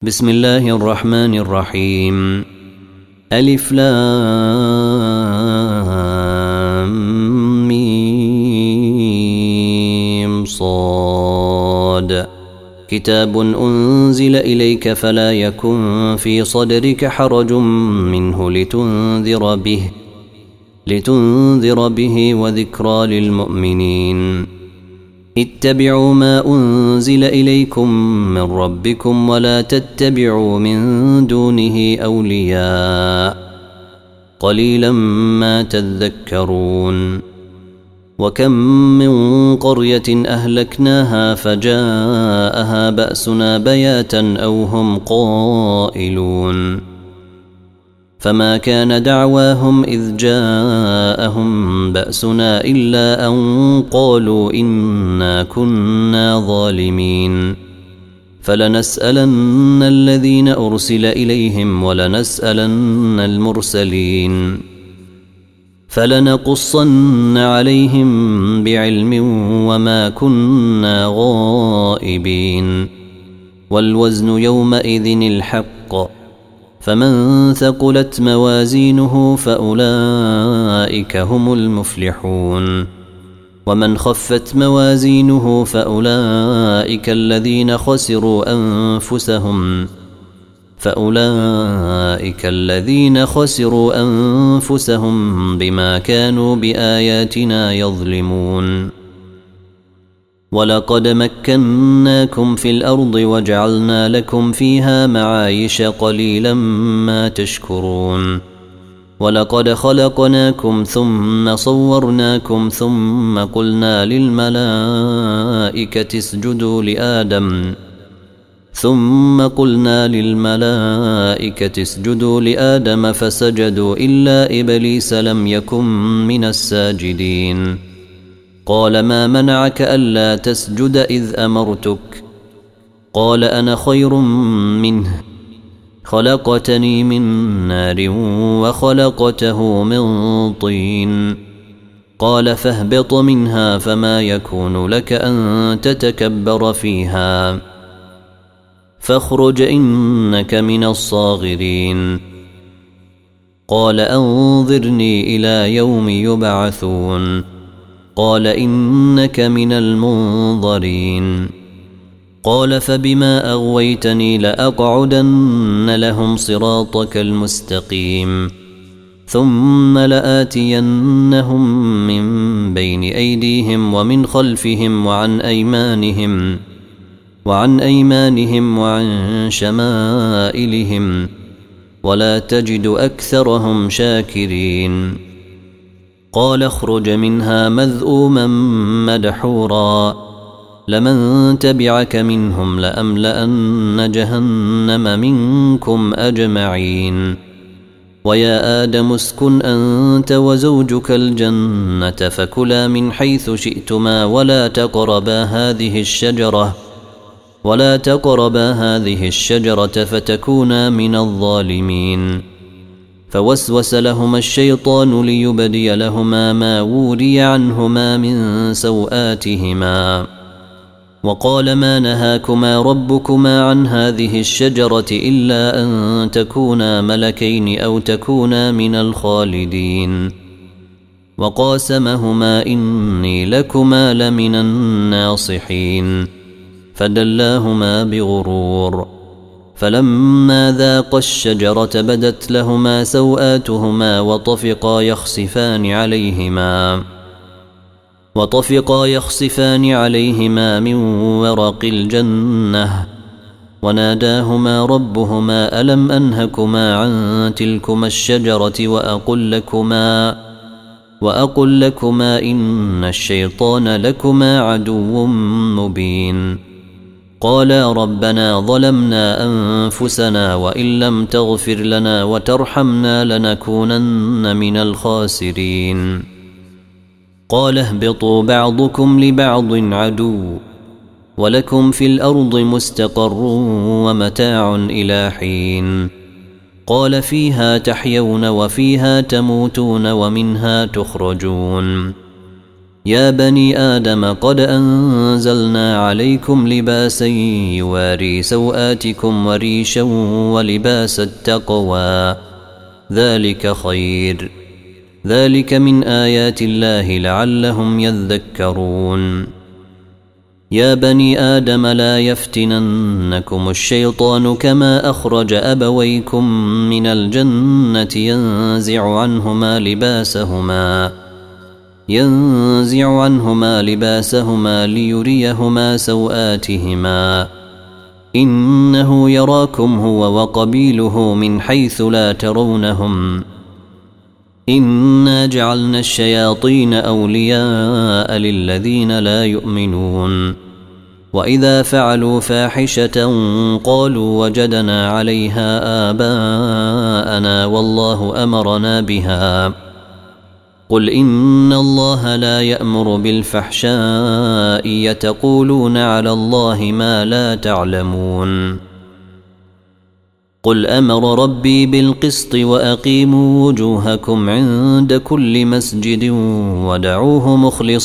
بسم الله الرحمن الرحيم. ألف لام ميم صاد. كتاب أنزل إليك فلا يكن في صدرك حرج منه لتنذر به وذكرى للمؤمنين. اتبعوا ما أنزل إليكم من ربكم ولا تتبعوا من دونه أولياء قليلا ما تذكرون. وكم من قرية أهلكناها فجاءها بأسنا بياتا أو هم قائلون فما كان دعواهم إذ جاءهم بأسنا إلا أن قالوا إنا كنا ظالمين. فلنسألن الذين أرسل إليهم ولنسألن المرسلين فلنقصن عليهم بعلم وما كنا غائبين. والوزن يومئذ الحق فمن ثقلت موازينه فأولئك هم المفلحون. ومن خفت موازينه فأولئك الذين خسروا أنفسهم بما كانوا بآياتنا يظلمون. ولقد مكناكم في الأرض وجعلنا لكم فيها معايش قليلا ما تشكرون. ولقد خلقناكم ثم صورناكم ثم قلنا للملائكة اسجدوا لآدم فسجدوا إلا إبليس لم يكن من الساجدين. قال ما منعك ألا تسجد إذ أمرتك؟ قال أنا خير منه خلقتني من نار وخلقته من طين. قال فاهبط منها فما يكون لك أن تتكبر فيها فاخرج إنك من الصاغرين. قال أنظرني إلى يوم يبعثون. قال إنك من المنظرين. قال فبما أغويتني لأقعدن لهم صراطك المستقيم ثم لآتينهم من بين أيديهم ومن خلفهم وعن أيمانهم وعن شمائلهم ولا تجد أكثرهم شاكرين. قال اخرج منها مذءوما مدحورا لمن تبعك منهم لأملأن جهنم منكم أجمعين. ويا آدم اسكن أنت وزوجك الجنة فكلا من حيث شئتما ولا تقربا هذه الشجرة فتكونا من الظالمين. فوسوس لهما الشيطان ليبدي لهما ما وري عنهما من سوآتهما وقال ما نهاكما ربكما عن هذه الشجرة إلا أن تكونا ملكين أو تكونا من الخالدين. وقاسمهما إني لكما لمن الناصحين فدلاهما بغرور. فلما ذاقا الشجرة بدت لهما سوآتهما وطفقا يخصفان عليهما من ورق الجنة وناداهما ربهما ألم أنهكما عن تلكما الشجرة وأقل لكما إن الشيطان لكما عدو مبين. قالا ربنا ظلمنا أنفسنا وإن لم تغفر لنا وترحمنا لنكونن من الخاسرين. قال اهبطوا بعضكم لبعض عدو ولكم في الأرض مستقر ومتاع إلى حين. قال فيها تحيون وفيها تموتون ومنها تخرجون. يا بني آدم قد أنزلنا عليكم لباسا يواري سوآتكم وريشا ولباس التقوى ذلك خير ذلك من آيات الله لعلهم يذكرون يا بني آدم لا يفتننكم الشيطان كما أخرج أبويكم من الجنة ينزع عنهما لباسهما ليريهما سوآتهما إنه يراكم هو وقبيله من حيث لا ترونهم إنا جعلنا الشياطين أولياء للذين لا يؤمنون وإذا فعلوا فاحشة قالوا وجدنا عليها آباءنا والله أمرنا بها قل إن الله لا يأمر بالفحشاء يتقولون على الله ما لا تعلمون قل أمر ربي بالقسط وأقيموا وجوهكم عند كل مسجد ودعوه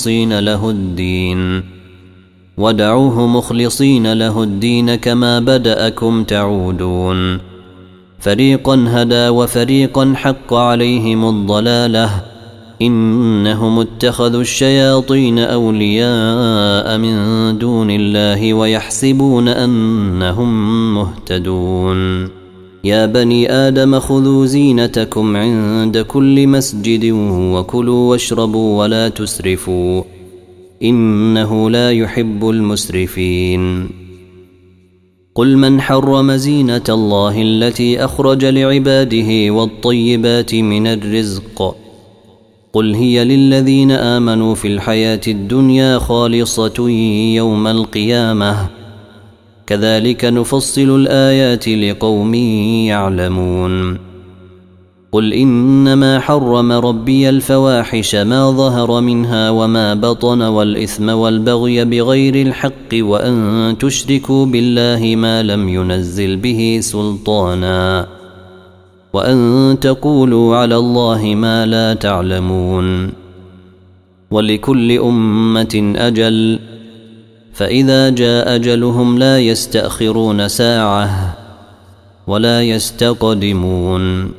مخلصين له الدين كما بدأكم تعودون فريقا هدى وفريقا حق عليهم الضلالة إنهم اتخذوا الشياطين أولياء من دون الله ويحسبون أنهم مهتدون يا بني آدم خذوا زينتكم عند كل مسجد وكلوا واشربوا ولا تسرفوا إنه لا يحب المسرفين قل من حرم زينة الله التي أخرج لعباده والطيبات من الرزق قل هي للذين آمنوا في الحياة الدنيا خالصة يوم القيامة كذلك نفصل الآيات لقوم يعلمون قل إنما حرم ربي الفواحش ما ظهر منها وما بطن والإثم والبغي بغير الحق وأن تشركوا بالله ما لم ينزل به سلطانا وأن تقولوا على الله ما لا تعلمون ولكل أمة أجل فإذا جاء أجلهم لا يستأخرون ساعة ولا يستقدمون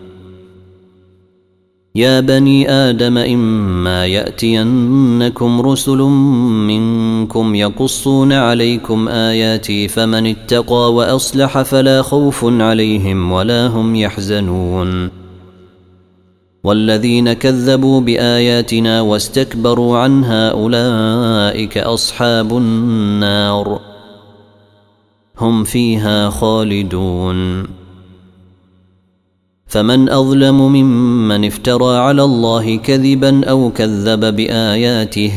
يا بني آدم إما يأتينكم رسل منكم يقصون عليكم آياتي فمن اتقى وأصلح فلا خوف عليهم ولا هم يحزنون والذين كذبوا بآياتنا واستكبروا عنها أولئك أصحاب النار هم فيها خالدون فمن أظلم ممن افترى على الله كذبا أو كذب بآياته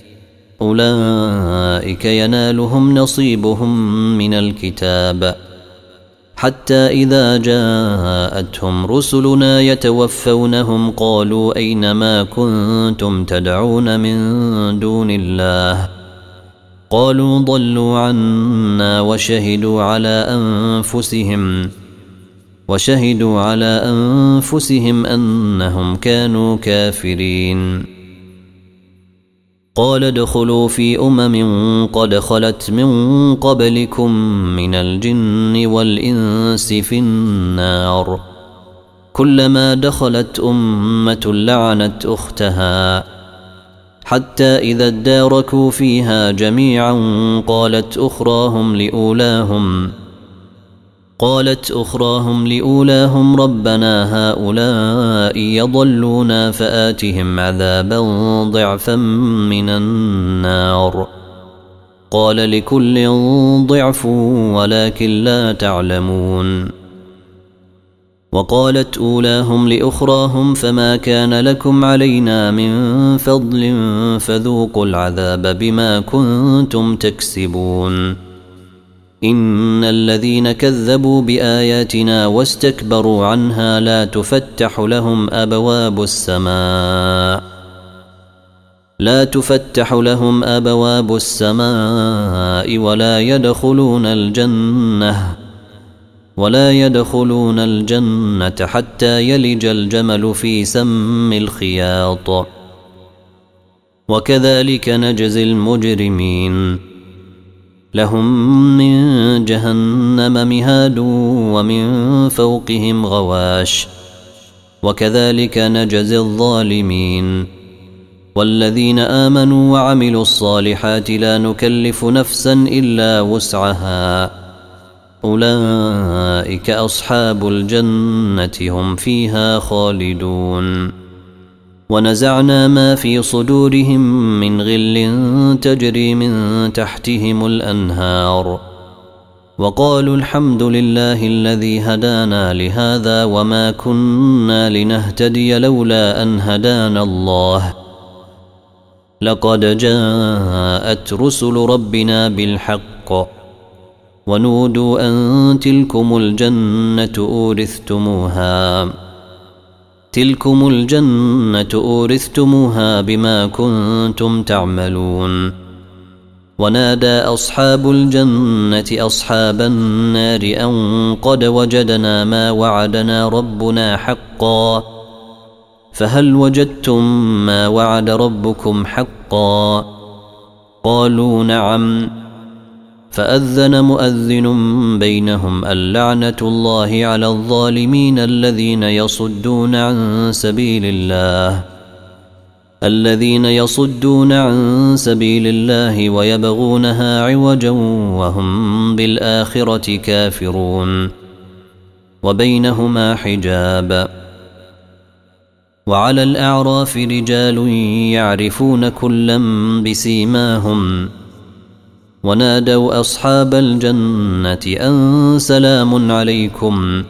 أولئك ينالهم نصيبهم من الكتاب حتى إذا جاءتهم رسلنا يتوفونهم قالوا أين ما كنتم تدعون من دون الله قالوا ضلوا عنا وشهدوا على أنفسهم أنهم كانوا كافرين قال ادخلوا في قد خلت من قبلكم من الجن والإنس في النار كلما دخلت أمة لعنت أختها حتى إذا اداركوا فيها جميعا قالت أخراهم لأولاهم ربنا هؤلاء يضلونا فآتهم عذابا ضعفا من النار قال لكل ضعف ولكن لا تعلمون وقالت أولاهم لأخراهم فما كان لكم علينا من فضل فذوقوا العذاب بما كنتم تكسبون إن الذين كذبوا بآياتنا واستكبروا عنها لا تفتح لهم أبواب السماء ولا يدخلون الجنة حتى يلج الجمل في سم الخياط وكذلك نجزي المجرمين لهم من جهنم مهاد ومن فوقهم غواش وكذلك نجزي الظالمين والذين آمنوا وعملوا الصالحات لا نكلف نفسا إلا وسعها أولئك أصحاب الجنة هم فيها خالدون ونزعنا ما في صدورهم من غل تجري من تحتهم الأنهار وقالوا الحمد لله الذي هدانا لهذا وما كنا لنهتدي لولا أن هدانا الله لقد جاءت رسل ربنا بالحق ونودوا أن تلكم الجنة أورثتموها بما كنتم تعملون ونادى أصحاب الجنة أصحاب النار أن قد وجدنا ما وعدنا ربنا حقا فهل وجدتم ما وعد ربكم حقا قالوا نعم فأذن مؤذن بينهم اللعنة الله على الظالمين الذين يصدون عن سبيل الله ويبغونها عوجا وهم بالآخرة كافرون وبينهما حجاب وعلى الأعراف رجال يعرفون كلا بسيماهم ونادوا أصحاب الجنة أن سلام عليكم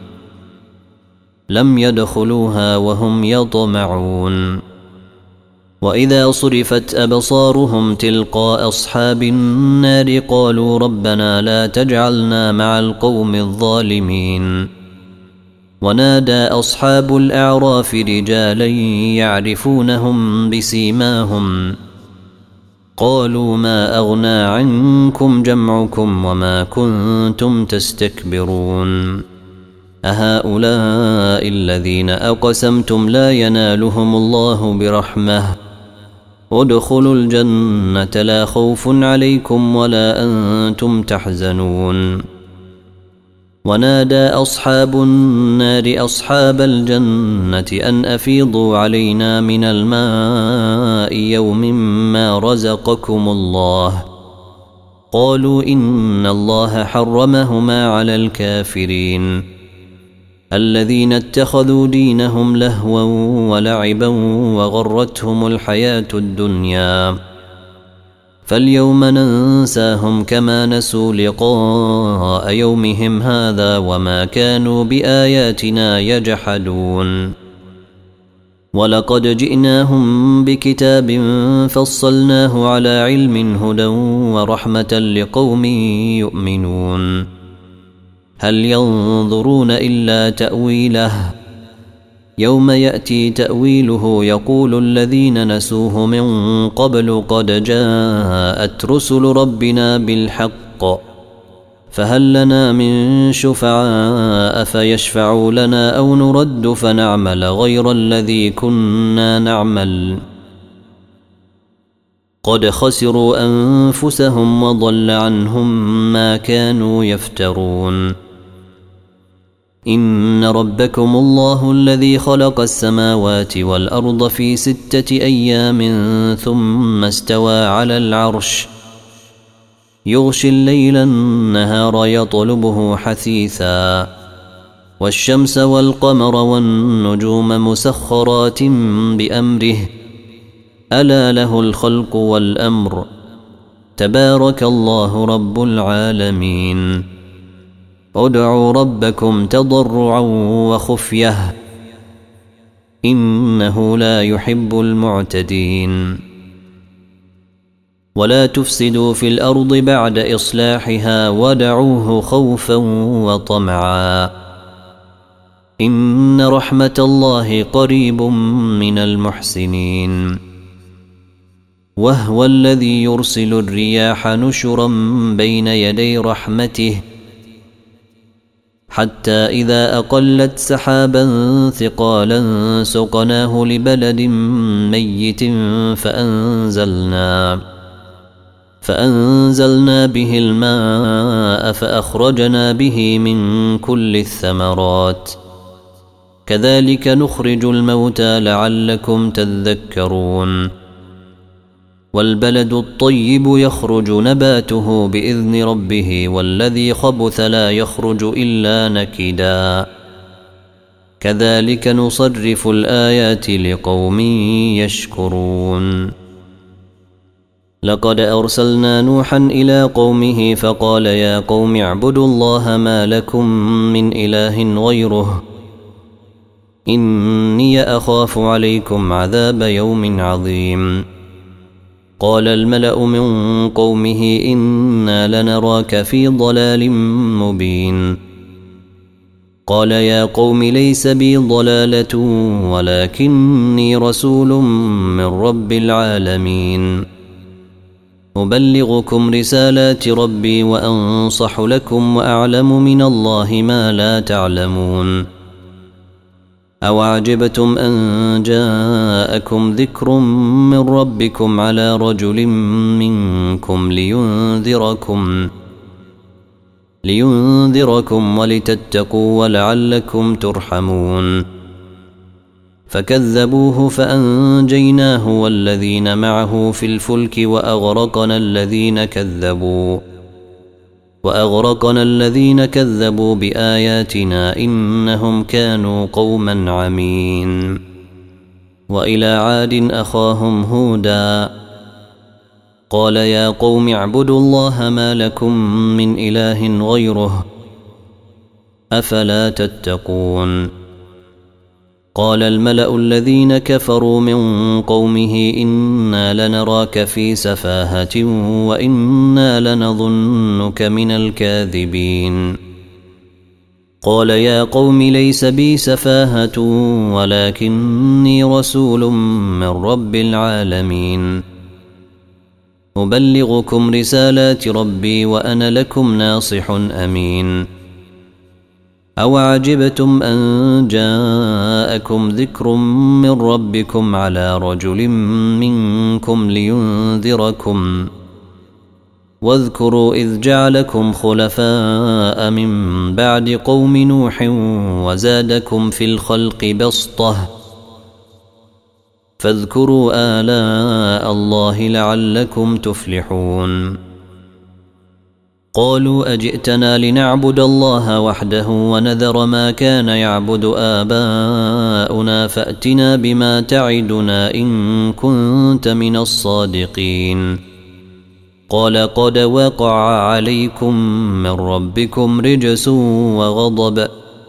لم يدخلوها وهم يطمعون وإذا صرفت أبصارهم تلقاء أصحاب النار قالوا ربنا لا تجعلنا مع القوم الظالمين ونادى أصحاب الأعراف رجالا يعرفونهم بسيماهم قالوا ما أغنى عنكم جمعكم وما كنتم تستكبرون أهؤلاء الذين أقسمتم لا ينالهم الله برحمة ادخلوا الجنة لا خوف عليكم ولا أنتم تحزنون ونادى أصحاب النار أصحاب الجنة أن أفيضوا علينا من الماء يوم ما رزقكم الله قالوا إن الله حرمهما على الكافرين الذين اتخذوا دينهم لهوا ولعبا وغرتهم الحياة الدنيا فاليوم ننساهم كما نسوا لقاء يومهم هذا وما كانوا بآياتنا يجحدون ولقد جئناهم بكتاب فصلناه على علم هدى ورحمة لقوم يؤمنون هل ينظرون إلا تأويله يوم يأتي تأويله يقول الذين نسوه من قبل قد جاءت رسل ربنا بالحق فهل لنا من شفعاء فيشفعوا لنا أو نرد فنعمل غير الذي كنا نعمل قد خسروا أنفسهم وضل عنهم ما كانوا يفترون إن ربكم الله الذي خلق السماوات والأرض في 6 أيام ثم استوى على العرش يغشي الليل النهار يطلبه حثيثا والشمس والقمر والنجوم مسخرات بأمره ألا له الخلق والأمر تبارك الله رب العالمين ادعوا ربكم تضرعا وخفية إنه لا يحب المعتدين ولا تفسدوا في الأرض بعد إصلاحها ودعوه خوفا وطمعا إن رحمة الله قريب من المحسنين وهو الذي يرسل الرياح نشرا بين يدي رحمته حتى إذا أقلت سحابا ثقالا سقناه لبلد ميت فأنزلنا به الماء فأخرجنا به من كل الثمرات كذلك نخرج الموتى لعلكم تذكرون والبلد الطيب يخرج نباته بإذن ربه والذي خبث لا يخرج إلا نكدا كذلك نصرف الآيات لقوم يشكرون لقد أرسلنا نوحا إلى قومه فقال يا قوم اعبدوا الله ما لكم من إله غيره إني أخاف عليكم عذاب يوم عظيم قال الملأ من قومه إنا لنراك في ضلال مبين قال يا قوم ليس بي ضلالة ولكني رسول من رب العالمين أبلغكم رسالات ربي وأنصح لكم وأعلم من الله ما لا تعلمون أوعجبتم أن جاءكم ذكر من ربكم على رجل منكم لينذركم ولتتقوا ولعلكم ترحمون فكذبوه فأنجيناه والذين معه في الفلك وأغرقنا الذين كذبوا بآياتنا إنهم كانوا قوما عمين وإلى عاد أخاهم هودا قال يا قوم اعبدوا الله ما لكم من إله غيره أفلا تتقون قال الملأ الذين كفروا من قومه إنا لنراك في سفاهة وإنا لنظنك من الكاذبين قال يا قوم ليس بي سفاهة ولكني رسول من رب العالمين أبلغكم رسالات ربي وأنا لكم ناصح أمين أوعجبتم أن جاءكم ذكر من ربكم على رجل منكم لينذركم واذكروا إذ جعلكم خلفاء من بعد قوم نوح وزادكم في الخلق بسطة فاذكروا آلاء الله لعلكم تفلحون قالوا أجئتنا لنعبد الله وحده ونذر ما كان يعبد آباؤنا فأتنا بما تعدنا إن كنت من الصادقين قال قد وقع عليكم من ربكم رجس وغضب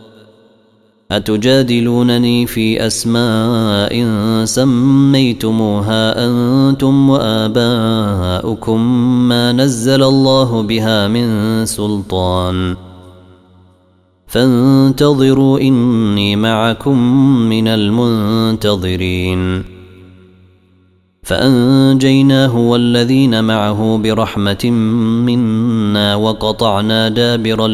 أتجادلونني في أسماء سميتموها أنتم وآباؤكم ما نزل الله بها من سلطان فانتظروا إني معكم من المنتظرين فأنجيناه والذين معه برحمة منا وقطعنا دابر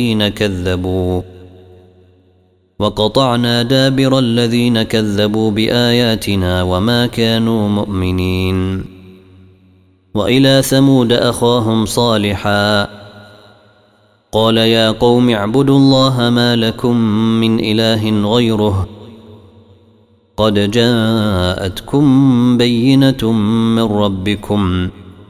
الذين كذبوا بآياتنا وما كانوا مؤمنين وإلى ثمود أخاهم صالحا قال يا قوم اعبدوا الله ما لكم من إله غيره قد جاءتكم بينة من ربكم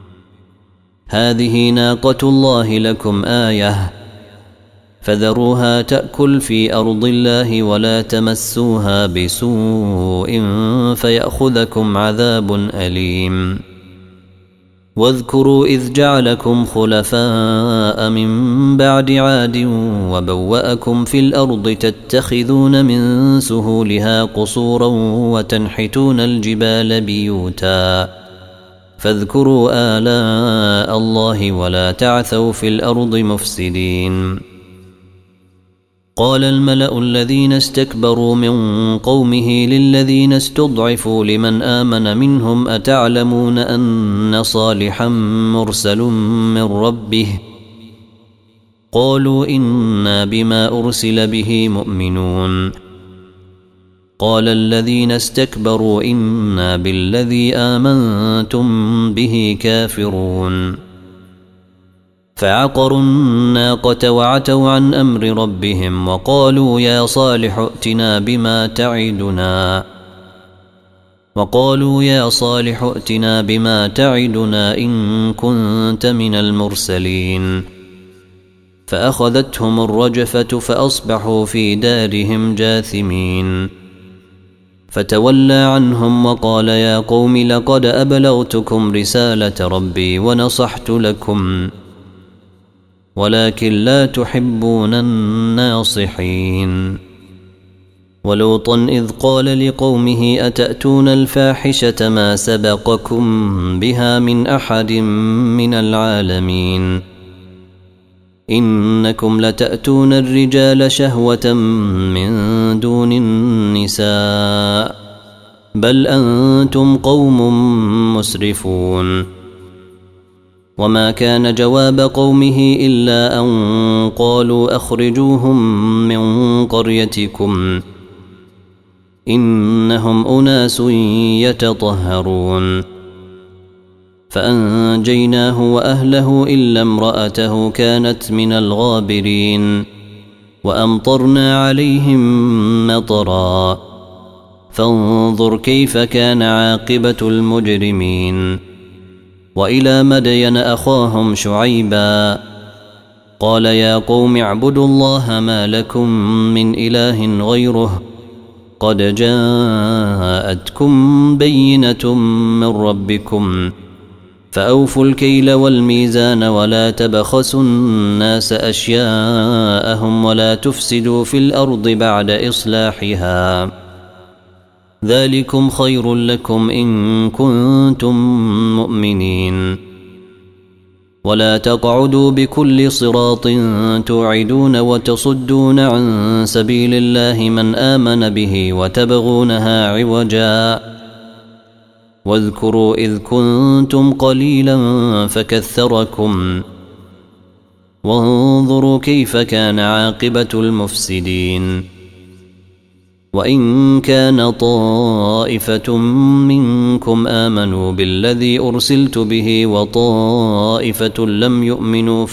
هذه ناقة الله لكم آية فذروها تأكل في أرض الله ولا تمسوها بسوء فيأخذكم عذاب أليم واذكروا إذ جعلكم خلفاء من بعد عاد وبوأكم في الأرض تتخذون من سهولها قصورا وتنحتون الجبال بيوتا فاذكروا آلاء الله ولا تعثوا في الأرض مفسدين قال الملأ الذين استكبروا من قومه للذين استضعفوا لمن آمن منهم أتعلمون أن صالحا مرسل من ربه قالوا إنا بما أرسل به مؤمنون. قال الذين استكبروا إنا بالذي آمنتم به كافرون. فعقروا الناقة وعتوا عن أمر ربهم وقالوا يا صالح ائتنا بما تعدنا إن كنت من المرسلين. فأخذتهم الرجفة فأصبحوا في دارهم جاثمين. فتولى عنهم وقال يا قوم لقد أبلغتكم رسالة ربي ونصحت لكم ولكن لا تحبون الناصحين. ولوطا إذ قال لقومه أتأتون الفاحشة ما سبقكم بها من أحد من العالمين إنكم لتأتون الرجال شهوة من دون النساء بل أنتم قوم مسرفون. وما كان جواب قومه إلا أن قالوا أخرجوهم من قريتكم إنهم أناس يتطهرون. فأنجيناه وأهله إلا امرأته كانت من الغابرين. وأمطرنا عليهم مطرا فانظر كيف كان عاقبة المجرمين. وإلى مدين أخاهم شعيبا قال يا قوم اعبدوا الله ما لكم من إله غيره قد جاءتكم بينة من ربكم فأوفوا الكيل والميزان ولا تبخسوا الناس أشياءهم ولا تفسدوا في الأرض بعد إصلاحها ذلكم خير لكم إن كنتم مؤمنين. ولا تقعدوا بكل صراط توعدون وتصدون عن سبيل الله من آمن به وتبغونها عوجا واذكروا إذ كنتم قليلا فكثركم وانظروا كيف كان عاقبة المفسدين. وإن كان طائفة منكم آمنوا بالذي أرسلت به وطائفة لم يؤمنوا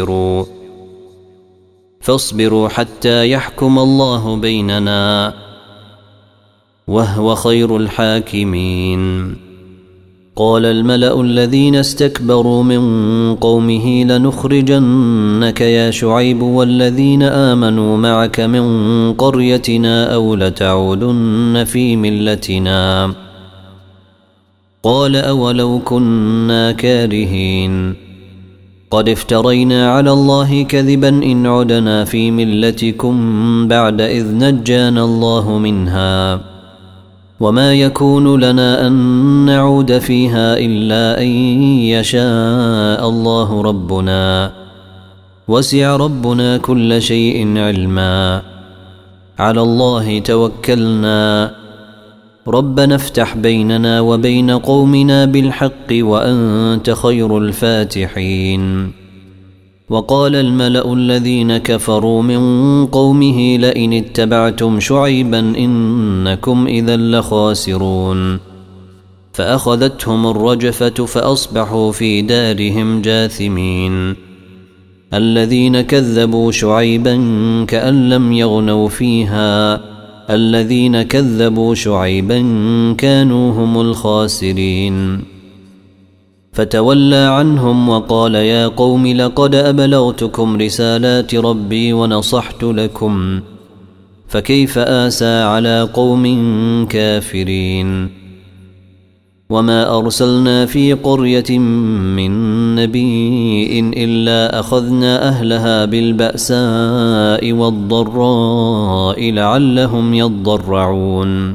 فاصبروا حتى يحكم الله بيننا وهو خير الحاكمين. قال الملأ الذين استكبروا من قومه لنخرجنك يا شعيب والذين آمنوا معك من قريتنا أو لتعودن في ملتنا. قال أولو كنا كارهين قد افترينا على الله كذبا إن عدنا في ملتكم بعد إذ نجانا الله منها وما يكون لنا أن نعود فيها إلا أن يشاء الله ربنا وسع ربنا كل شيء علما على الله توكلنا ربنا افتح بيننا وبين قومنا بالحق وأنت خير الفاتحين. وقال الملأ الذين كفروا من قومه لئن اتبعتم شعيبا إنكم إذا لخاسرون. فأخذتهم الرجفة فأصبحوا في دارهم جاثمين. الذين كذبوا شعيبا كأن لم يغنوا فيها الذين كذبوا شعيبا كانوا هم الخاسرين. فتولى عنهم وقال يا قوم لقد أبلغتكم رسالات ربي ونصحت لكم فكيف آسى على قوم كافرين. وما أرسلنا في قرية من نبي إلا أخذنا أهلها بالبأساء والضراء لعلهم يضرعون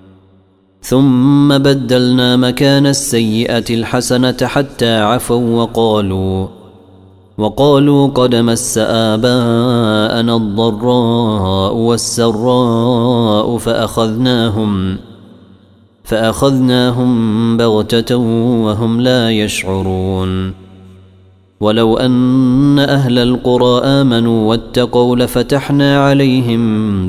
ثم بدلنا مكان السيئة الحسنة حتى عفوا وقالوا قد مس آباءنا الضراء والسراء فأخذناهم بغتة وهم لا يشعرون. ولو أن أهل القرى آمنوا واتقوا لفتحنا عليهم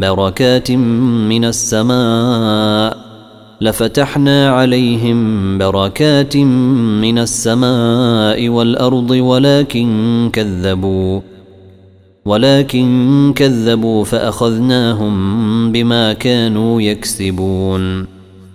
بركات من السماء والأرض ولكن كذبوا فأخذناهم بما كانوا يكسبون.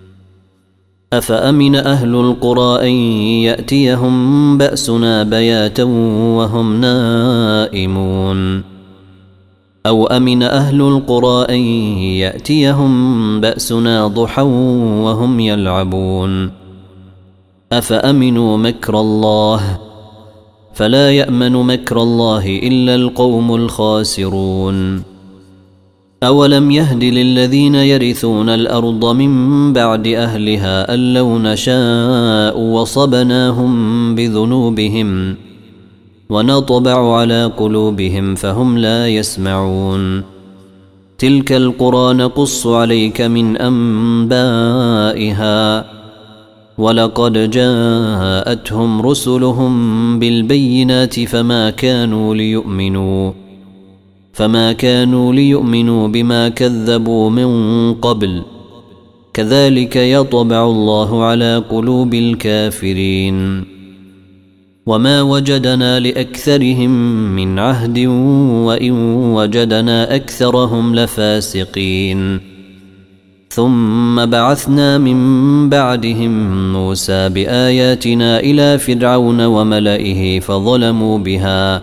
أفأمن أهل القرى أن يأتيهم بأسنا بياتا وهم نائمون أو أمن أهل القرى أن يأتيهم بأسنا ضحى وهم يلعبون. أفأمنوا مكر الله فلا يأمن مكر الله إلا القوم الخاسرون. أولم يهد للذين يرثون الأرض من بعد أهلها أن لو نشاء وصبناهم بذنوبهم ونطبع على قلوبهم فهم لا يسمعون. تلك القرى نقص عليك من أنبائها ولقد جاءتهم رسلهم بالبينات فما كانوا ليؤمنوا بما كذبوا من قبل كذلك يطبع الله على قلوب الكافرين. وما وجدنا لأكثرهم من عهد وإن وجدنا أكثرهم لفاسقين. ثم بعثنا من بعدهم موسى بآياتنا إلى فرعون وملئه فظلموا بها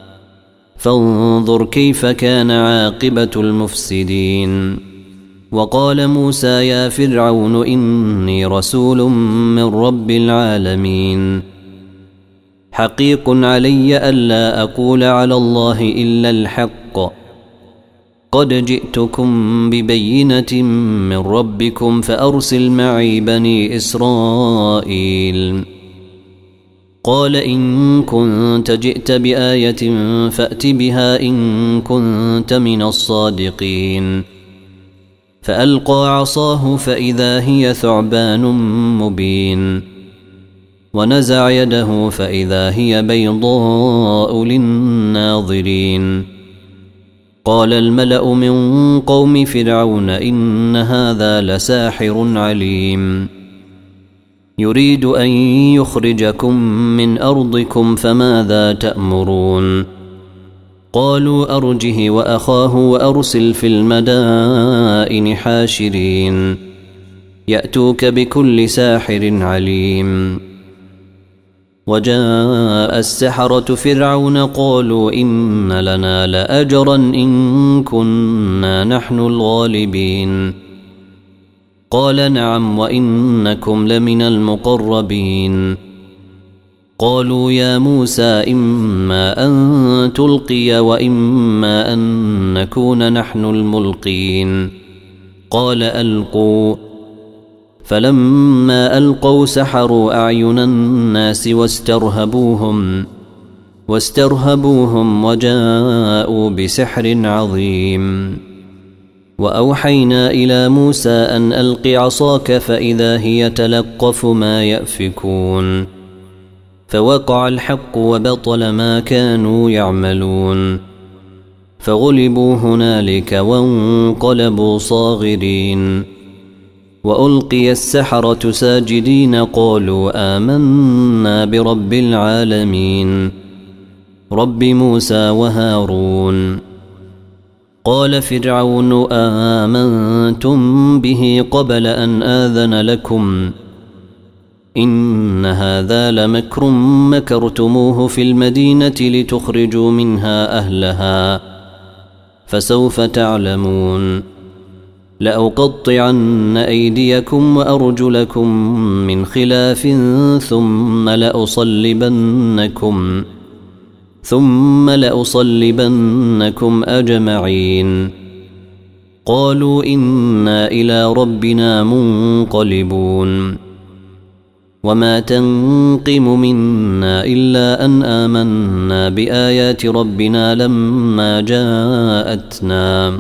فانظر كيف كان عاقبة المفسدين. وقال موسى يا فرعون إني رسول من رب العالمين حقيق علي ألا أقول على الله إلا الحق قد جئتكم ببينة من ربكم فأرسل معي بني إسرائيل. قال إن كنت جئت بآية فأت بها إن كنت من الصادقين. فألقى عصاه فإذا هي ثعبان مبين ونزع يده فإذا هي بيضاء للناظرين. قال الملأ من قوم فرعون إن هذا لساحر عليم يريد أن يخرجكم من أرضكم فماذا تأمرون. قالوا أرجه وأخاه وأرسل في المدائن حاشرين يأتوك بكل ساحر عليم. وجاء السحرة فرعون قالوا إن لنا لأجرا إن كنا نحن الغالبين. قال نعم وإنكم لمن المقربين. قالوا يا موسى إما أن تلقي وإما أن نكون نحن الملقين. قال ألقوا. فلما ألقوا سحروا أعين الناس واسترهبوهم وجاءوا بسحر عظيم. وأوحينا إلى موسى أن ألق عصاك فإذا هي تلقف ما يأفكون. فوقع الحق وبطل ما كانوا يعملون فغلبوا هنالك وانقلبوا صاغرين. وألقي السحرة ساجدين قالوا آمنا برب العالمين رب موسى وهارون. قال فرعون آمنتم به قبل أن آذن لكم إن هذا لمكر مكرتموه في المدينة لتخرجوا منها أهلها فسوف تعلمون. لأقطعن أيديكم وأرجلكم من خلاف ثم لأصلبنكم أجمعين. قالوا إنا إلى ربنا منقلبون. وما تنقم منا إلا أن آمنا بآيات ربنا لما جاءتنا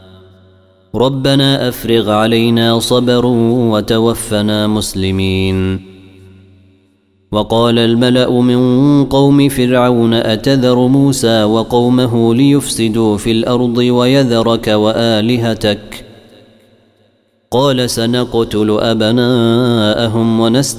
ربنا أفرغ علينا صبرا وتوفنا مسلمين. وقال الملأ من قوم فرعون أتذر موسى وقومه ليفسدوا في الأرض ويذرك وآلهتك قال سنقتل أبناءهم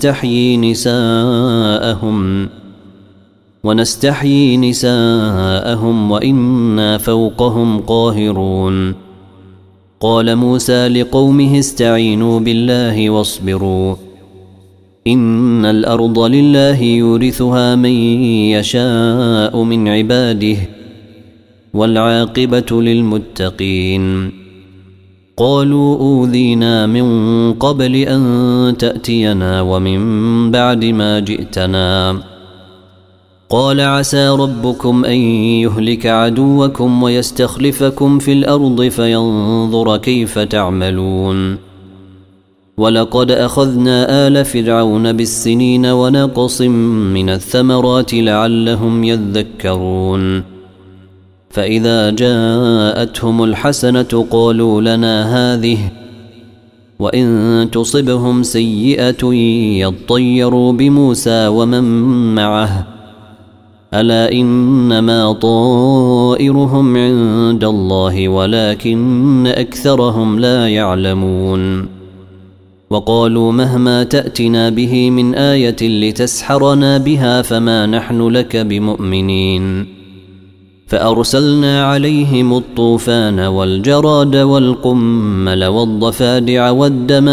ونستحيي نساءهم وإنا فوقهم قاهرون. قال موسى لقومه استعينوا بالله واصبروا إن الأرض لله يورثها من يشاء من عباده والعاقبة للمتقين. قالوا أوذينا من قبل أن تأتينا ومن بعد ما جئتنا قال عسى ربكم أن يهلك عدوكم ويستخلفكم في الأرض فينظر كيف تعملون. ولقد أخذنا آل فرعون بالسنين ونقص من الثمرات لعلهم يذكرون. فإذا جاءتهم الحسنة قالوا لنا هذه وإن تصبهم سيئة يطيروا بموسى ومن معه ألا إنما طائرهم عند الله ولكن أكثرهم لا يعلمون. وقالوا مهما تأتنا به من آية لتسحرنا بها فما نحن لك بمؤمنين. فأرسلنا عليهم الطوفان والجراد والقمل والضفادع والدم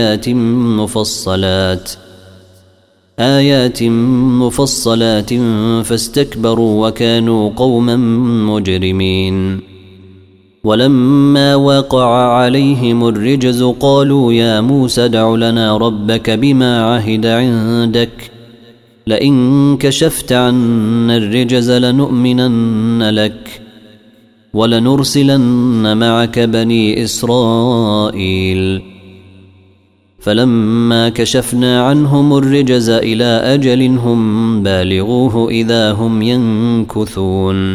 آيات مفصلات فاستكبروا وكانوا قوما مجرمين. ولما وقع عليهم الرجز قالوا يا موسى ادع لنا ربك بما عهد عندك لئن كشفت عنا الرجز لنؤمنن لك ولنرسلن معك بني إسرائيل. فلما كشفنا عنهم الرجز إلى أجل هم بالغوه إذا هم ينكثون.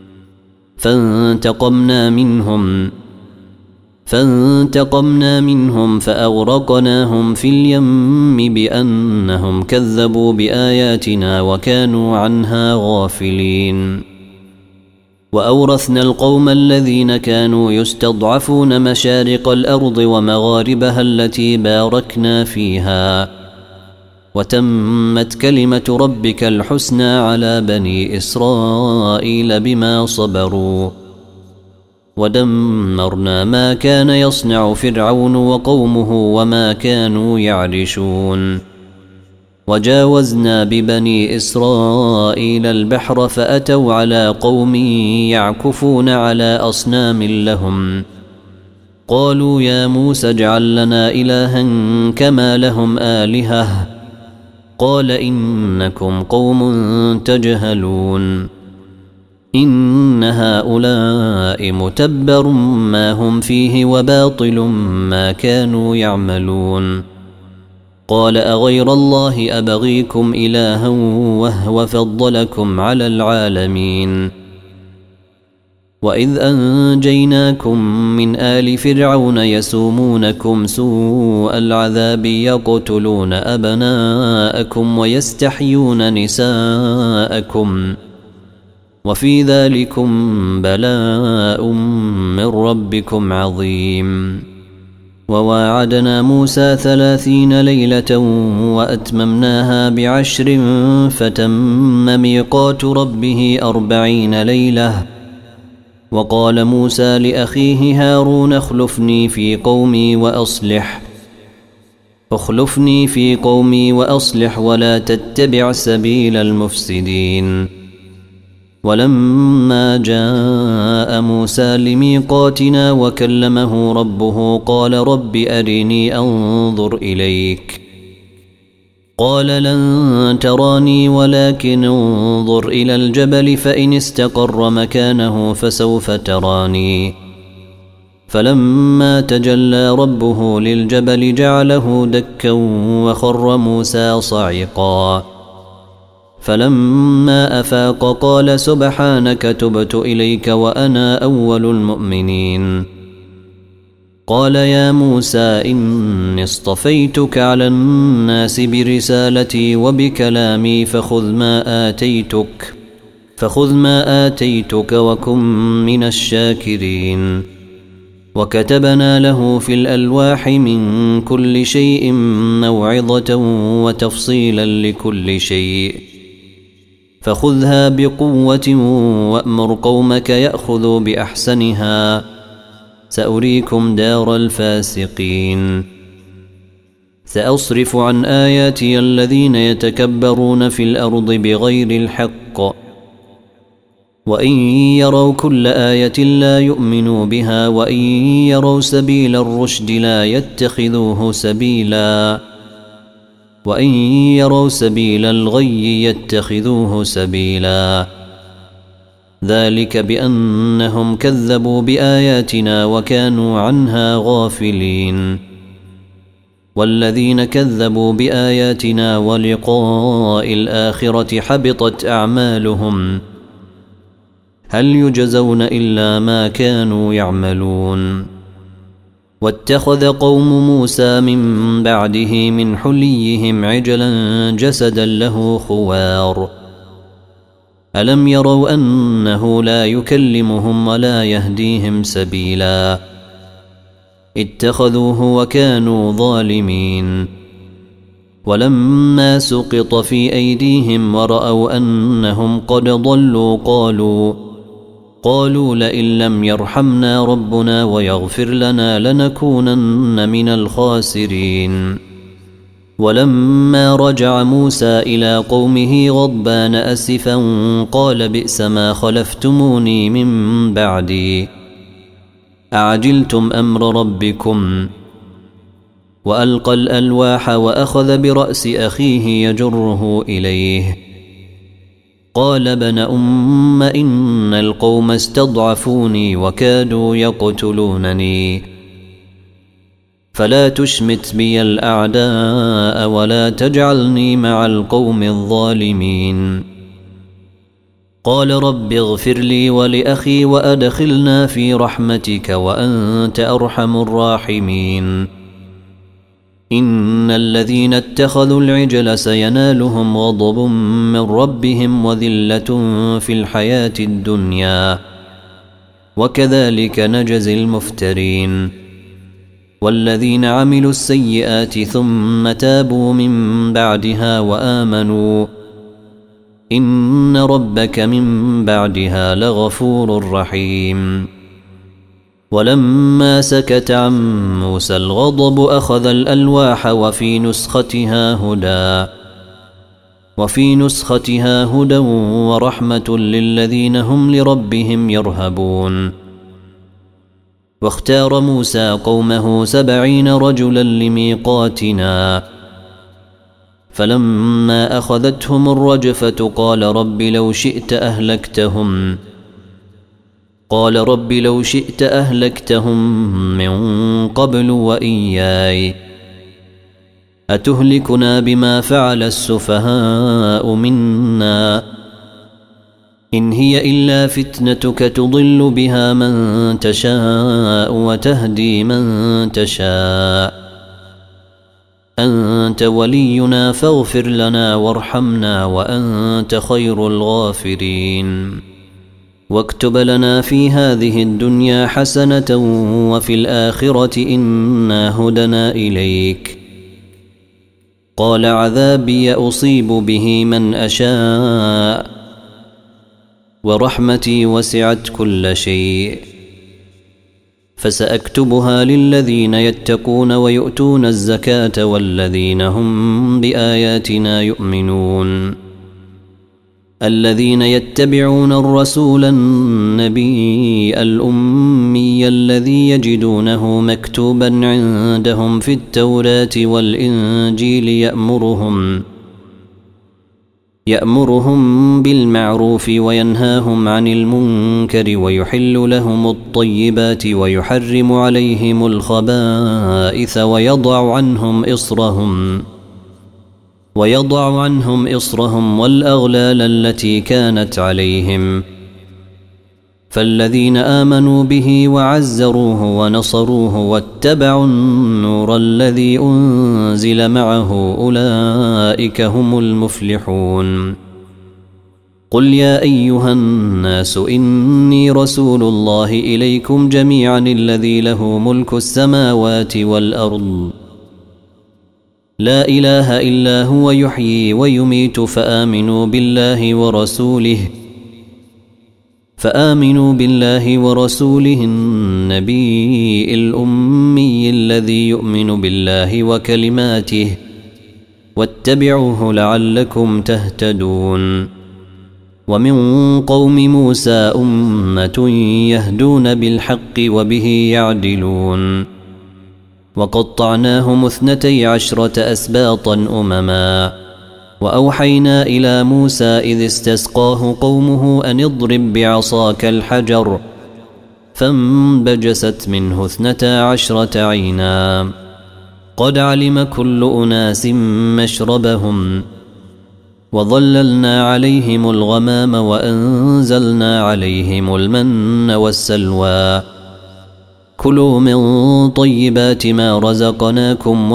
فانتقمنا منهم فأغرقناهم في اليم بأنهم كذبوا بآياتنا وكانوا عنها غافلين. وأورثنا القوم الذين كانوا يستضعفون مشارق الأرض ومغاربها التي باركنا فيها وتمت كلمة ربك الحسنى على بني إسرائيل بما صبروا ودمرنا ما كان يصنع فرعون وقومه وما كانوا يعرشون. وجاوزنا ببني إسرائيل البحر فأتوا على قوم يعكفون على أصنام لهم قالوا يا موسى اجعل لنا إلها كما لهم آلهة قال إنكم قوم تجهلون. إن هؤلاء متبر ما هم فيه وباطل ما كانوا يعملون. قال أغير الله أبغيكم إلها وهو فضلكم على العالمين. وإذ أنجيناكم من آل فرعون يسومونكم سوء العذاب يقتلون أبناءكم ويستحيون نساءكم وفي ذلكم بلاء من ربكم عظيم. وواعدنا موسى 30 ليلة وأتممناها ب10 فتم ميقات ربه 40 ليلة. وقال موسى لأخيه هارون اخلفني في قومي وأصلح ولا تتبع سبيل المفسدين. ولما جاء موسى لميقاتنا وكلمه ربه قال رب أرني أنظر إليك قال لن تراني ولكن انظر إلى الجبل فإن استقر مكانه فسوف تراني. فلما تجلى ربه للجبل جعله دكا وخر موسى صعقا. فلما أفاق قال سبحانك تبت إليك وأنا أول المؤمنين. قال يا موسى إني اصطفيتك على الناس برسالتي وبكلامي فخذ ما آتيتك وكن من الشاكرين. وكتبنا له في الألواح من كل شيء موعظة وتفصيلا لكل شيء فخذها بقوة وأمر قومك يأخذوا بأحسنها سأريكم دار الفاسقين. سأصرف عن آياتي الذين يتكبرون في الأرض بغير الحق وإن يروا كل آية لا يؤمنوا بها وإن يروا سبيل الرشد لا يتخذوه سبيلا وإن يروا سبيل الغي يتخذوه سبيلا. ذلك بأنهم كذبوا بآياتنا وكانوا عنها غافلين. والذين كذبوا بآياتنا ولقاء الآخرة حبطت أعمالهم هل يجزون إلا ما كانوا يعملون. واتخذ قوم موسى من بعده من حليهم عجلا جسدا له خوار ألم يروا أنه لا يكلمهم ولا يهديهم سبيلا اتخذوه وكانوا ظالمين. ولما سقط في أيديهم ورأوا أنهم قد ضلوا قالوا لئن لم يرحمنا ربنا ويغفر لنا لنكونن من الخاسرين. ولما رجع موسى إلى قومه غضبان أسفا قال بئس ما خلفتموني من بعدي أعجلتم أمر ربكم. وألقى الألواح وأخذ برأس أخيه يجره إليه قال ابن أم إن القوم استضعفوني وكادوا يقتلونني فلا تشمت بي الأعداء ولا تجعلني مع القوم الظالمين. قال رب اغفر لي ولأخي وأدخلنا في رحمتك وأنت أرحم الراحمين. إن الذين اتخذوا العجل سينالهم غضب من ربهم وذلة في الحياة الدنيا وكذلك نجزي المفترين. والذين عملوا السيئات ثم تابوا من بعدها وآمنوا إن ربك من بعدها لغفور رحيم. ولما سكت عن موسى الغضب أخذ الألواح وفي نسختها هدى ورحمة للذين هم لربهم يرهبون. واختار موسى قومه 70 رجلا لميقاتنا فلما أخذتهم الرجفة قال رب لو شئت أهلكتهم من قبل وإياي أتهلكنا بما فعل السفهاء منا إن هي إلا فتنتك تضل بها من تشاء وتهدي من تشاء أنت ولينا فاغفر لنا وارحمنا وأنت خير الغافرين. واكتب لنا في هذه الدنيا حسنة وفي الآخرة إنا هدنا إليك. قال عذابي أصيب به من أشاء ورحمتي وسعت كل شيء فسأكتبها للذين يتقون ويؤتون الزكاة والذين هم بآياتنا يؤمنون. الذين يتبعون الرسول النبي الأمي الذي يجدونه مكتوبا عندهم في التوراة والإنجيل يأمرهم بالمعروف وينهاهم عن المنكر ويحل لهم الطيبات ويحرم عليهم الخبائث ويضع عنهم إصرهم والأغلال التي كانت عليهم فالذين آمنوا به وعزروه ونصروه واتبعوا النور الذي أنزل معه أولئك هم المفلحون. قل يا أيها الناس إني رسول الله إليكم جميعا الذي له ملك السماوات والأرض لا إله إلا هو يحيي ويميت فآمنوا بالله ورسوله النبي الأمي الذي يؤمن بالله وكلماته واتبعوه لعلكم تهتدون. ومن قوم موسى أمة يهدون بالحق وبه يعدلون. وقطعناهم 12 أسباطا أمما وأوحينا إلى موسى إذ استسقاه قومه أن اضرب بعصاك الحجر فانبجست منه 12 عينا قد علم كل أناس مشربهم وظللنا عليهم الغمام وأنزلنا عليهم المن والسلوى كلوا من طيبات ما رزقناكم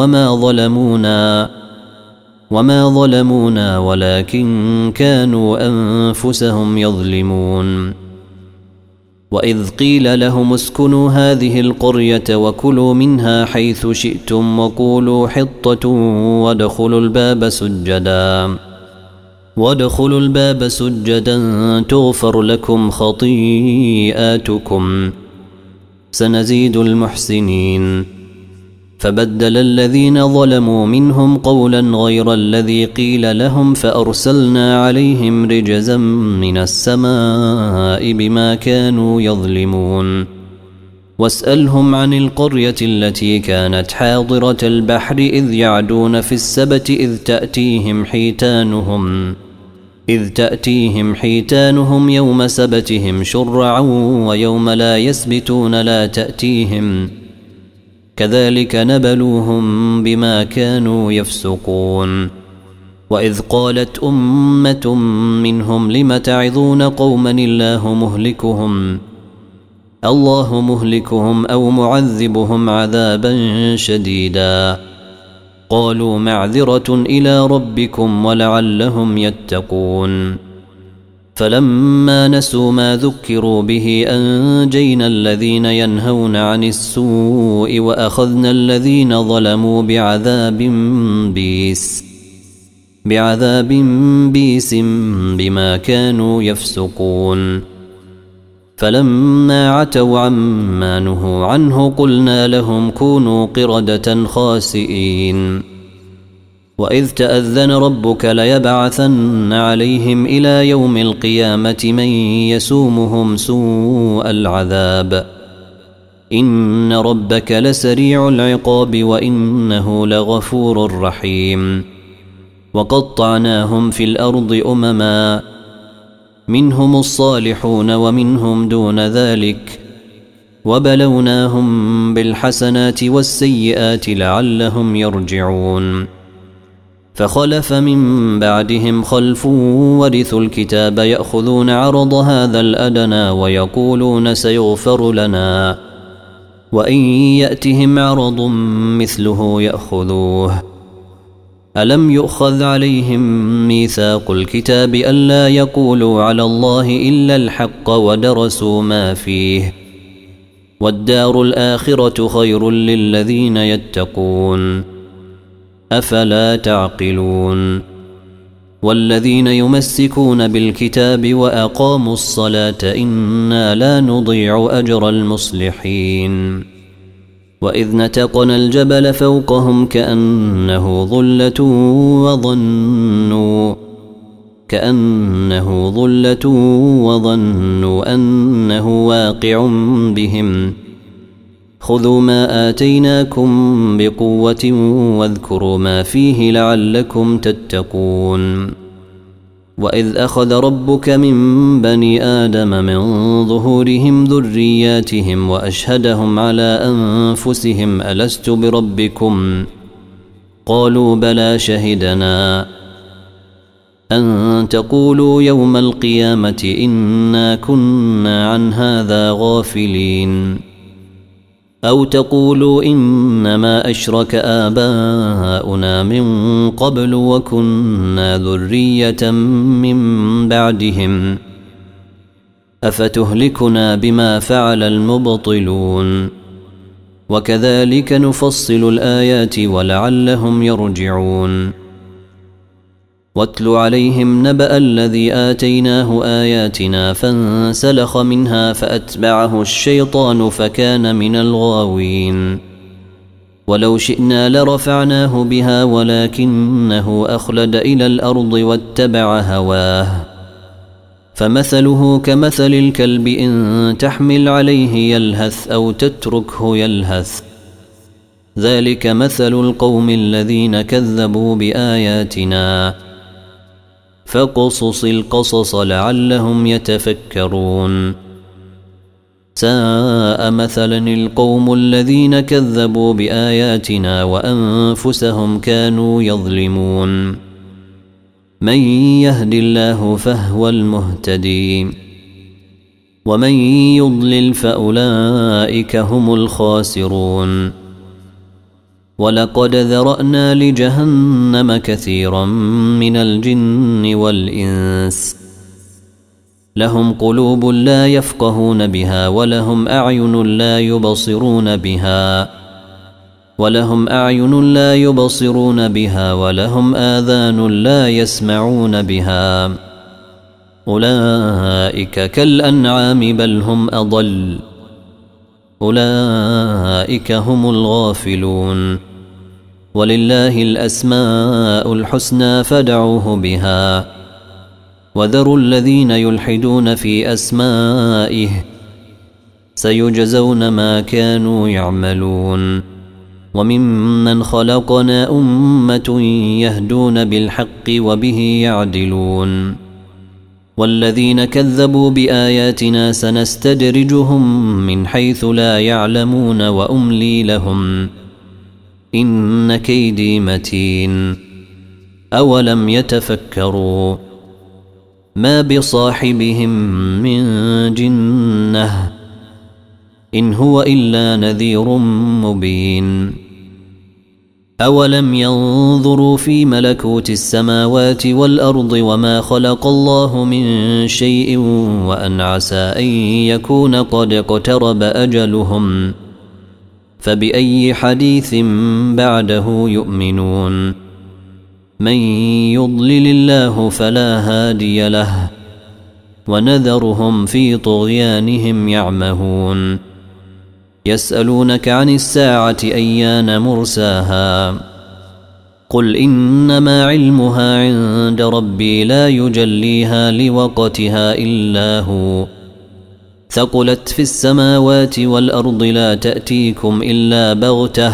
وما ظلمونا ولكن كانوا أنفسهم يظلمون. وإذ قيل لهم اسكنوا هذه القرية وكلوا منها حيث شئتم وقولوا حطة وادخلوا الباب سجدا تغفر لكم خطيئاتكم سنزيد المحسنين. فبدل الذين ظلموا منهم قولا غير الذي قيل لهم فأرسلنا عليهم رجزا من السماء بما كانوا يظلمون. واسألهم عن القرية التي كانت حاضرة البحر إذ يعدون في السبت إذ تأتيهم حيتانهم يوم سبتهم شرعا ويوم لا يسبتون لا تأتيهم كذلك نبلوهم بما كانوا يفسقون. وإذ قالت أمة منهم لم تعظون قوما الله مهلكهم أو معذبهم عذابا شديدا قالوا معذرة إلى ربكم ولعلهم يتقون. فلما نسوا ما ذكروا به أنجينا الذين ينهون عن السوء وأخذنا الذين ظلموا بعذاب بيس بما كانوا يفسقون. فلما عتوا عما نهوا عنه قلنا لهم كونوا قردة خاسئين. وإذ تأذن ربك ليبعثن عليهم إلى يوم القيامة من يسومهم سوء العذاب إن ربك لسريع العقاب وإنه لغفور رحيم. وقطعناهم في الأرض أمما منهم الصالحون ومنهم دون ذلك وبلوناهم بالحسنات والسيئات لعلهم يرجعون. فخلف من بعدهم خلف ورثوا الكتاب يأخذون عرض هذا الأدنى ويقولون سيغفر لنا وإن يأتهم عرض مثله يأخذوه. ألم يؤخذ عليهم ميثاق الكتاب ألا يقولوا على الله إلا الحق ودرسوا ما فيه والدار الآخرة خير للذين يتقون أفلا تعقلون. والذين يمسكون بالكتاب وأقاموا الصلاة إنا لا نضيع أجر المصلحين. وإذ نتقنا الجبل فوقهم كأنه ظلة وظنوا أنه واقع بهم خذوا ما آتيناكم بقوة واذكروا ما فيه لعلكم تتقون. وإذ أخذ ربك من بني آدم من ظهورهم ذرياتهم وأشهدهم على أنفسهم ألست بربكم قالوا بلى شهدنا أن تقولوا يوم القيامة إنا كنا عن هذا غافلين أو تقولوا إنما أشرك آباؤنا من قبل وكنا ذرية من بعدهم أفتهلكنا بما فعل المبطلون وكذلك نفصل الآيات ولعلهم يرجعون واتل عليهم نبأ الذي آتيناه آياتنا فانسلخ منها فأتبعه الشيطان فكان من الغاوين ولو شئنا لرفعناه بها ولكنه أخلد إلى الأرض واتبع هواه فمثله كمثل الكلب إن تحمل عليه يلهث أو تتركه يلهث ذلك مثل القوم الذين كذبوا بآياتنا فاقصص القصص لعلهم يتفكرون ساء مثلا القوم الذين كذبوا بآياتنا وأنفسهم كانوا يظلمون من يهد الله فهو المهتدي ومن يضلل فأولئك هم الخاسرون ولقد ذرأنا لجهنم كثيرا من الجن والإنس لهم قلوب لا يفقهون بها ولهم أعين لا يبصرون بها ولهم آذان لا يسمعون بها أولئك كالأنعام بل هم أضل أولئك هم الغافلون ولله الأسماء الحسنى فادعوه بها وذروا الذين يلحدون في أسمائه سيجزون ما كانوا يعملون وممن خلقنا أمة يهدون بالحق وبه يعدلون والذين كذبوا بآياتنا سنستدرجهم من حيث لا يعلمون وأملي لهم إن كيدي متين أولم يتفكروا ما بصاحبهم من جنة إن هو إلا نذير مبين أولم ينظروا في ملكوت السماوات والأرض وما خلق الله من شيء وأن عسى أن يكون قد اقترب أجلهم فبأي حديث بعده يؤمنون من يضلل الله فلا هادي له ونذرهم في طغيانهم يعمهون يسألونك عن الساعة أيان مرساها قل إنما علمها عند ربي لا يجليها لوقتها إلا هو ثقلت في السماوات والأرض لا تأتيكم إلا بغتة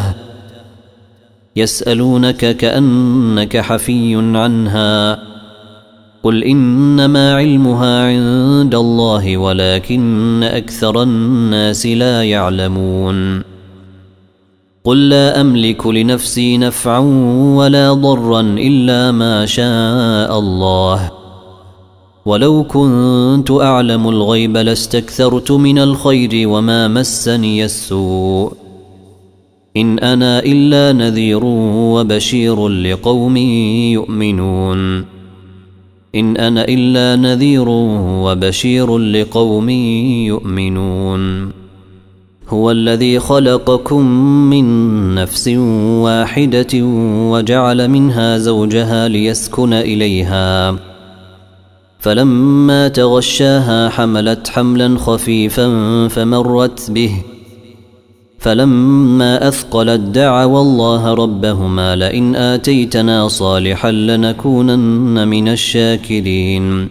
يسألونك كأنك حفي عنها قل إنما علمها عند الله ولكن أكثر الناس لا يعلمون قل لا أملك لنفسي نفعا ولا ضرا إلا ما شاء الله ولو كنت أعلم الغيب لاستكثرت من الخير وما مسني السوء إن أنا إلا نذير وبشير لقوم يؤمنون إن أنا إلا نذير وبشير لقوم يؤمنون هو الذي خلقكم من نفس واحدة وجعل منها زوجها ليسكن إليها فلما تغشاها حملت حملا خفيفا فمرت به فلما أثقلت دعوا الله ربهما لئن آتيتنا صالحا لنكونن من الشاكرين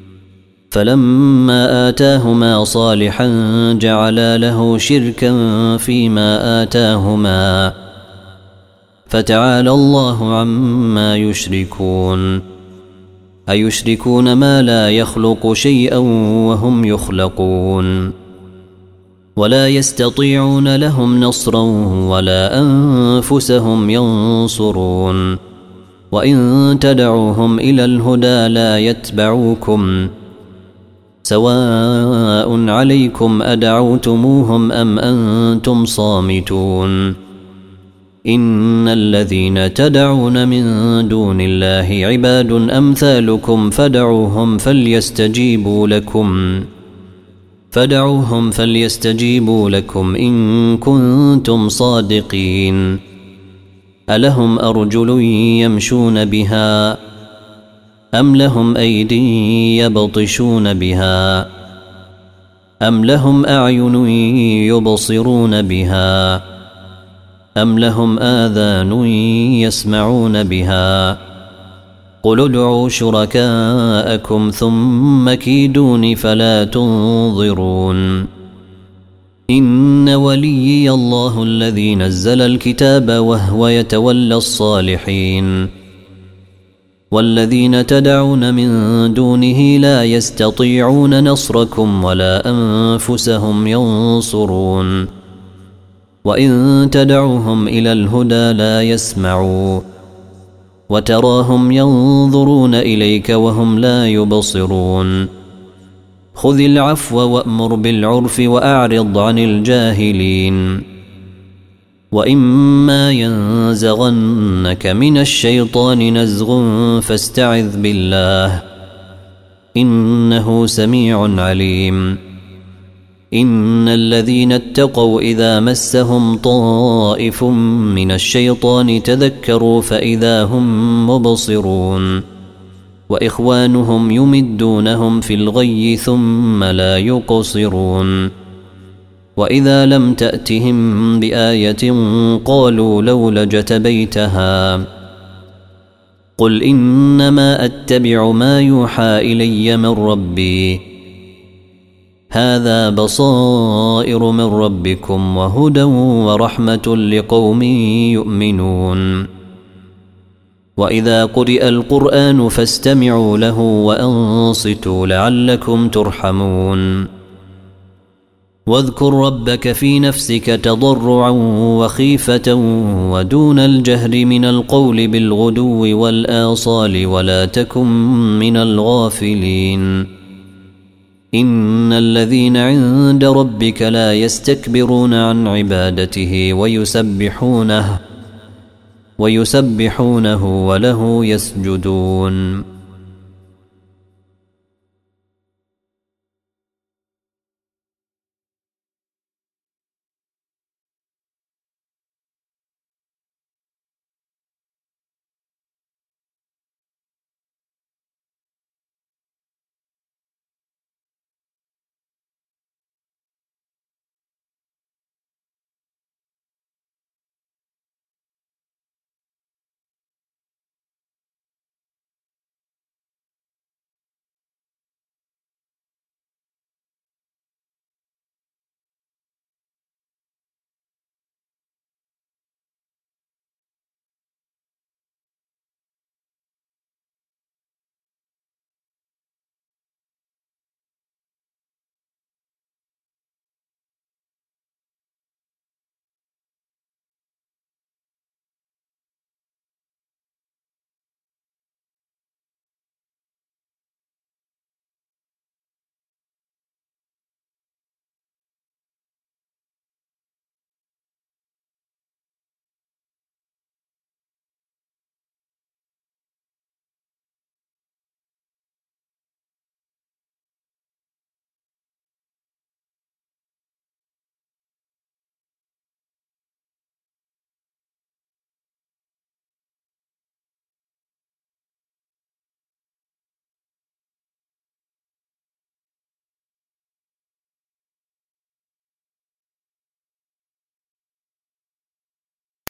فلما آتاهما صالحا جعلا له شركا فيما آتاهما فتعالى الله عما يشركون أيشركون ما لا يخلق شيئا وهم يخلقون ولا يستطيعون لهم نصرا ولا أنفسهم ينصرون وإن تدعوهم إلى الهدى لا يتبعوكم سواء عليكم أدعوتموهم أم أنتم صامتون إن الذين تدعون من دون الله عباد أمثالكم فدعوهم فليستجيبوا لكم إن كنتم صادقين ألهم أرجل يمشون بها أم لهم أيدي يبطشون بها أم لهم أعين يبصرون بها أم لهم آذان يسمعون بها قل ادعوا شركاءكم ثم كيدون فلا تنظرون إن وليي الله الذي نزل الكتاب وهو يتولى الصالحين والذين تدعون من دونه لا يستطيعون نصركم ولا أنفسهم ينصرون وإن تدعوهم إلى الهدى لا يسمعوا وتراهم ينظرون إليك وهم لا يبصرون خذ العفو وأمر بالعرف وأعرض عن الجاهلين وإما ينزغنك من الشيطان نزغ فاستعذ بالله إنه سميع عليم إن الذين اتقوا إذا مسهم طائف من الشيطان تذكروا فإذا هم مبصرون وإخوانهم يمدونهم في الغي ثم لا يقصرون وإذا لم تأتهم بآية قالوا لولا اجتبيتها قل إنما أتبع ما يوحى إلي من ربي هذا بصائر من ربكم وهدى ورحمة لقوم يؤمنون وإذا قرئ القرآن فاستمعوا له وأنصتوا لعلكم ترحمون واذكر ربك في نفسك تضرعا وخيفة ودون الجهر من القول بالغدو والآصال ولا تكن من الغافلين إن الذين عند ربك لا يستكبرون عن عبادته ويسبحونه وله يسجدون